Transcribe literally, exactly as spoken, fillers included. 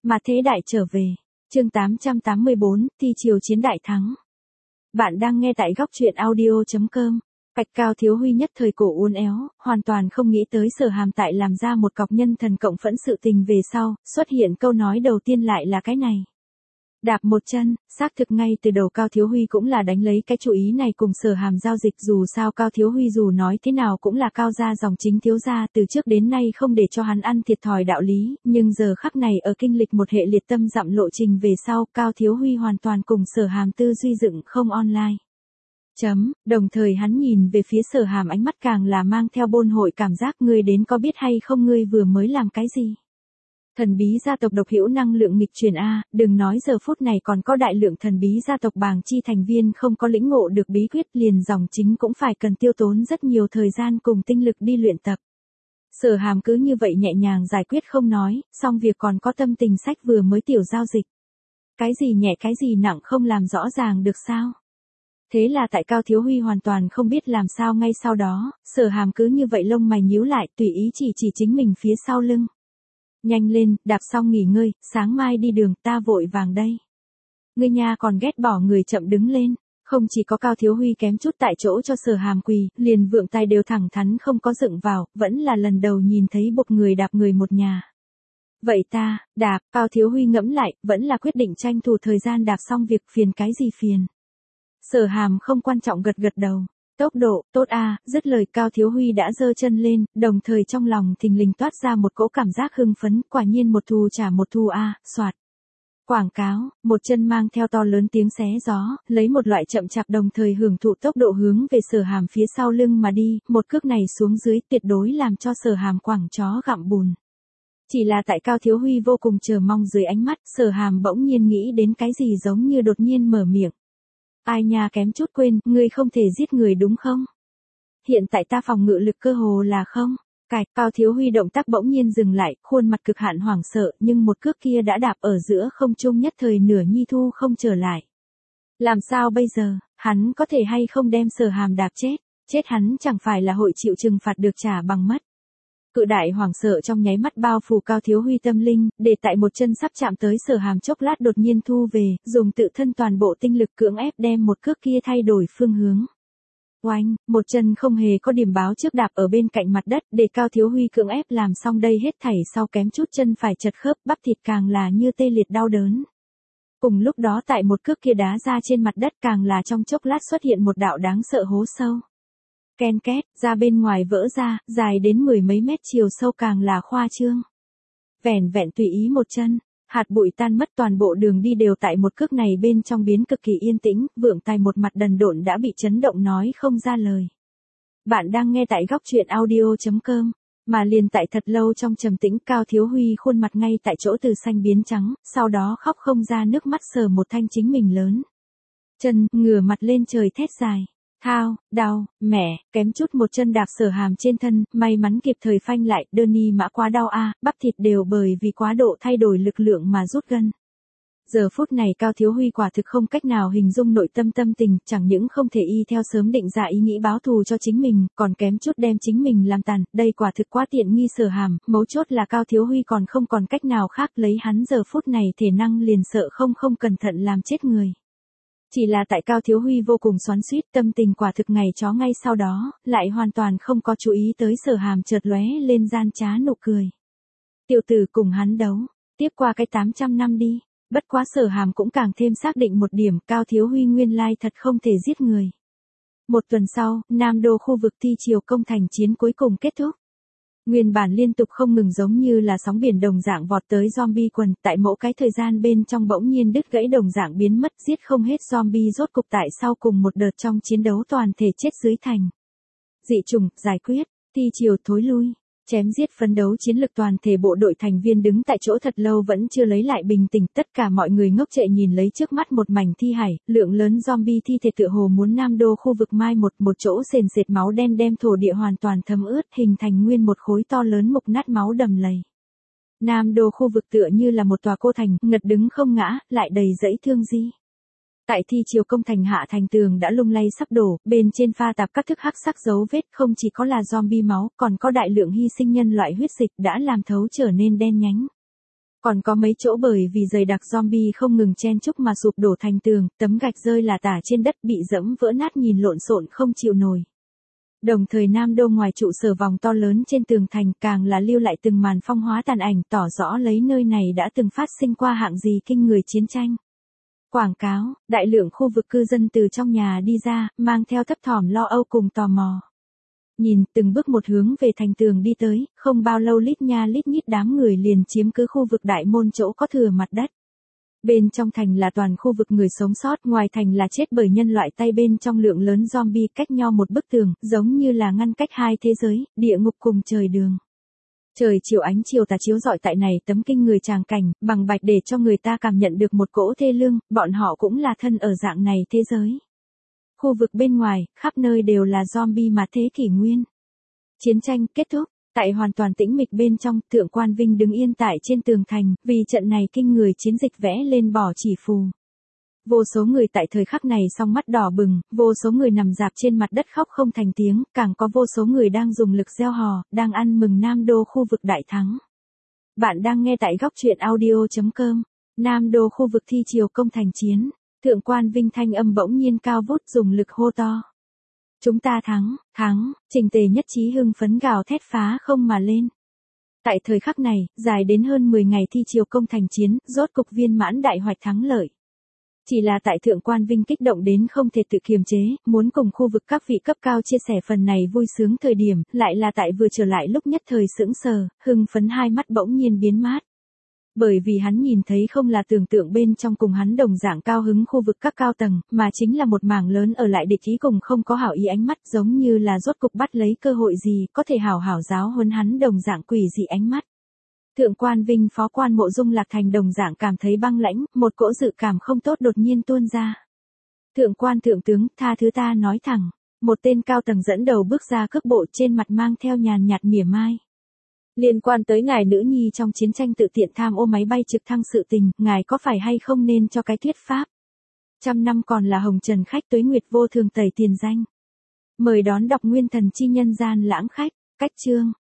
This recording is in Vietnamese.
Mà thế đại trở về. Chương tám trăm tám mươi bốn, thi triều chiến đại thắng. Bạn đang nghe tại góc truyện audio chấm com. Bạch Cao Thiếu Huy nhất thời cổ uốn éo, hoàn toàn không nghĩ tới Sở Hàm tại làm ra một cọc nhân thần cộng phẫn sự tình về sau, xuất hiện câu nói đầu tiên lại là cái này. Đạp một chân, xác thực ngay từ đầu Cao Thiếu Huy cũng là đánh lấy cái chủ ý này cùng Sở Hàm giao dịch, dù sao Cao Thiếu Huy dù nói thế nào cũng là Cao gia dòng chính thiếu gia, từ trước đến nay không để cho hắn ăn thiệt thòi đạo lý, nhưng giờ khắc này ở kinh lịch một hệ liệt tâm dặm lộ trình về sau, Cao Thiếu Huy hoàn toàn cùng Sở Hàm tư duy dựng không online. Chấm, đồng thời hắn nhìn về phía Sở Hàm ánh mắt càng là mang theo bôn hội cảm giác, ngươi đến có biết hay không ngươi vừa mới làm cái gì? Thần bí gia tộc độc hữu năng lượng nghịch truyền A, đừng nói giờ phút này còn có đại lượng thần bí gia tộc bàng chi thành viên không có lĩnh ngộ được bí quyết, liền dòng chính cũng phải cần tiêu tốn rất nhiều thời gian cùng tinh lực đi luyện tập. Sở Hàm cứ như vậy nhẹ nhàng giải quyết không nói, xong việc còn có tâm tình sách vừa mới tiểu giao dịch. Cái gì nhẹ cái gì nặng không làm rõ ràng được sao? Thế là tại Cao Thiếu Huy hoàn toàn không biết làm sao ngay sau đó, Sở Hàm cứ như vậy lông mày nhíu lại tùy ý chỉ chỉ chính mình phía sau lưng. Nhanh lên, đạp xong nghỉ ngơi, sáng mai đi đường, ta vội vàng đây. Ngươi nha còn ghét bỏ người chậm đứng lên, không chỉ có Cao Thiếu Huy kém chút tại chỗ cho Sở Hàm quỳ, liền vượng tay đều thẳng thắn không có dựng vào, vẫn là lần đầu nhìn thấy một người đạp người một nhà. Vậy ta, đạp, Cao Thiếu Huy ngẫm lại, vẫn là quyết định tranh thủ thời gian đạp xong việc, phiền cái gì phiền. Sở Hàm không quan trọng gật gật đầu. Tốc độ, tốt a, à, dứt lời Cao Thiếu Huy đã giơ chân lên, đồng thời trong lòng thình lình toát ra một cỗ cảm giác hưng phấn, quả nhiên một thù trả một thù a, à, soạt. Quảng cáo, một chân mang theo to lớn tiếng xé gió, lấy một loại chậm chạp đồng thời hưởng thụ tốc độ hướng về Sở Hàm phía sau lưng mà đi, một cước này xuống dưới tuyệt đối làm cho Sở Hàm quẳng chó gặm bùn. Chỉ là tại Cao Thiếu Huy vô cùng chờ mong dưới ánh mắt, Sở Hàm bỗng nhiên nghĩ đến cái gì giống như đột nhiên mở miệng. Ai nha kém chút quên, ngươi không thể giết người đúng không? Hiện tại ta phòng ngự lực cơ hồ là không. Cài, Cao Thiếu Huy động tác bỗng nhiên dừng lại, khuôn mặt cực hạn hoảng sợ, nhưng một cước kia đã đạp ở giữa không trung nhất thời nửa nhi thu không trở lại. Làm sao bây giờ, hắn có thể hay không đem Sở Hàm đạp chết, chết hắn chẳng phải là hội chịu trừng phạt được trả bằng mất. Cự đại hoảng sợ trong nháy mắt bao phủ Cao Thiếu Huy tâm linh, để tại một chân sắp chạm tới Sở Hàm chốc lát đột nhiên thu về, dùng tự thân toàn bộ tinh lực cưỡng ép đem một cước kia thay đổi phương hướng. Oanh, một chân không hề có điểm báo trước đạp ở bên cạnh mặt đất, để Cao Thiếu Huy cưỡng ép làm xong đây hết thảy sau kém chút chân phải chật khớp, bắp thịt càng là như tê liệt đau đớn. Cùng lúc đó tại một cước kia đá ra trên mặt đất càng là trong chốc lát xuất hiện một đạo đáng sợ hố sâu. Ken két, ra bên ngoài vỡ ra, dài đến mười mấy mét, chiều sâu càng là khoa trương. Vẻn vẹn tùy ý một chân, hạt bụi tan mất, toàn bộ đường đi đều tại một cước này bên trong biến cực kỳ yên tĩnh, vượng tài một mặt đần độn đã bị chấn động nói không ra lời. Bạn đang nghe tại góc truyện audio chấm com, mà liền tại thật lâu trong trầm tĩnh, Cao Thiếu Huy khuôn mặt ngay tại chỗ từ xanh biến trắng, sau đó khóc không ra nước mắt, sờ một thanh chính mình lớn chân, ngửa mặt lên trời thét dài. Thao, đau, mẹ, kém chút một chân đạp Sở Hàm trên thân, may mắn kịp thời phanh lại, đơn ni mã quá đau a, bắp thịt đều bởi vì quá độ thay đổi lực lượng mà rút gân. Giờ phút này Cao Thiếu Huy quả thực không cách nào hình dung nội tâm tâm tình, chẳng những không thể y theo sớm định ra ý nghĩ báo thù cho chính mình, còn kém chút đem chính mình làm tàn, đây quả thực quá tiện nghi Sở Hàm, mấu chốt là Cao Thiếu Huy còn không còn cách nào khác, lấy hắn giờ phút này thể năng liền sợ không không cẩn thận làm chết người. Chỉ là tại Cao Thiếu Huy vô cùng xoắn xuýt, tâm tình quả thực ngày chó ngay sau đó, lại hoàn toàn không có chú ý tới Sở Hàm chợt lóe lên gian trá nụ cười. Tiểu tử cùng hắn đấu, tiếp qua cái tám trăm năm đi, bất quá Sở Hàm cũng càng thêm xác định một điểm, Cao Thiếu Huy nguyên lai thật không thể giết người. Một tuần sau, Nam Đô khu vực thi triều công thành chiến cuối cùng kết thúc. Nguyên bản liên tục không ngừng giống như là sóng biển đồng dạng vọt tới zombie quần, tại mỗi cái thời gian bên trong bỗng nhiên đứt gãy đồng dạng biến mất, giết không hết zombie, rốt cục tại sau cùng một đợt trong chiến đấu toàn thể chết dưới thành. Dị trùng, giải quyết, thi triều thối lui, chém giết phấn đấu chiến lực, toàn thể bộ đội thành viên đứng tại chỗ thật lâu vẫn chưa lấy lại bình tĩnh, tất cả mọi người ngốc trệ nhìn lấy trước mắt một mảnh thi hải, lượng lớn zombie thi thể tựa hồ muốn Nam Đô khu vực mai một, một chỗ sền sệt máu đen đem thổ địa hoàn toàn thấm ướt, hình thành nguyên một khối to lớn mục nát máu đầm lầy. Nam Đô khu vực tựa như là một tòa cô thành, ngật đứng không ngã, lại đầy dãy thương di. Tại thi triều công thành hạ thành tường đã lung lay sắp đổ, bên trên pha tạp các thức hắc sắc dấu vết, không chỉ có là zombie máu, còn có đại lượng hy sinh nhân loại huyết dịch đã làm thấu trở nên đen nhánh. Còn có mấy chỗ bởi vì dày đặc zombie không ngừng chen chúc mà sụp đổ thành tường, tấm gạch rơi là tả trên đất bị dẫm vỡ nát nhìn lộn xộn không chịu nổi. Đồng thời Nam Đô ngoài trụ sở vòng to lớn trên tường thành càng là lưu lại từng màn phong hóa tàn ảnh tỏ rõ lấy nơi này đã từng phát sinh qua hạng gì kinh người chiến tranh. Quảng cáo, đại lượng khu vực cư dân từ trong nhà đi ra, mang theo thấp thỏm lo âu cùng tò mò. Nhìn từng bước một hướng về thành tường đi tới, không bao lâu lít nha lít nhít đám người liền chiếm cứ khu vực đại môn chỗ có thừa mặt đất. Bên trong thành là toàn khu vực người sống sót, ngoài thành là chết bởi nhân loại tay bên trong lượng lớn zombie cách nhau một bức tường, giống như là ngăn cách hai thế giới, địa ngục cùng trời đường. Trời chiều ánh chiều tà chiếu rọi tại này tấm kinh người tràng cảnh, bằng bạch để cho người ta cảm nhận được một cỗ thê lương, bọn họ cũng là thân ở dạng này thế giới. Khu vực bên ngoài, khắp nơi đều là zombie mà thế kỷ nguyên. Chiến tranh kết thúc, tại hoàn toàn tĩnh mịch bên trong, Thượng Quan Vinh đứng yên tại trên tường thành, vì trận này kinh người chiến dịch vẽ lên bỏ chỉ phù. Vô số người tại thời khắc này song mắt đỏ bừng, vô số người nằm rạp trên mặt đất khóc không thành tiếng, càng có vô số người đang dùng lực reo hò, đang ăn mừng Nam Đô khu vực đại thắng. Bạn đang nghe tại góc truyện audio chấm com, Nam Đô khu vực thi chiều công thành chiến, Thượng Quan Vinh thanh âm bỗng nhiên cao vút dùng lực hô to. Chúng ta thắng, thắng, Trình Tề nhất trí hưng phấn gào thét phá không mà lên. Tại thời khắc này, dài đến hơn mười ngày thi chiều công thành chiến, rốt cục viên mãn đại hoạch thắng lợi. Chỉ là tại Thượng Quan Vinh kích động đến không thể tự kiềm chế, muốn cùng khu vực các vị cấp cao chia sẻ phần này vui sướng thời điểm, lại là tại vừa trở lại lúc nhất thời sững sờ, hưng phấn hai mắt bỗng nhiên biến mát. Bởi vì hắn nhìn thấy không là tưởng tượng bên trong cùng hắn đồng dạng cao hứng khu vực các cao tầng, mà chính là một mảng lớn ở lại địch ý cùng không có hảo ý ánh mắt, giống như là rốt cục bắt lấy cơ hội gì có thể hảo hảo giáo huấn hắn đồng dạng quỷ dị ánh mắt. Thượng Quan Vinh Phó Quan Mộ Dung Lạc Thành đồng dạng cảm thấy băng lãnh, một cỗ dự cảm không tốt đột nhiên tuôn ra. Thượng Quan Thượng Tướng, tha thứ ta nói thẳng. Một tên cao tầng dẫn đầu bước ra cước bộ trên mặt mang theo nhàn nhạt mỉa mai. Liên quan tới ngài nữ nhi trong chiến tranh tự tiện tham ô máy bay trực thăng sự tình, ngài có phải hay không nên cho cái thuyết pháp. Trăm năm còn là hồng trần khách tuế nguyệt vô thường tẩy tiền danh. Mời đón đọc nguyên thần chi nhân gian lãng khách, cách chương.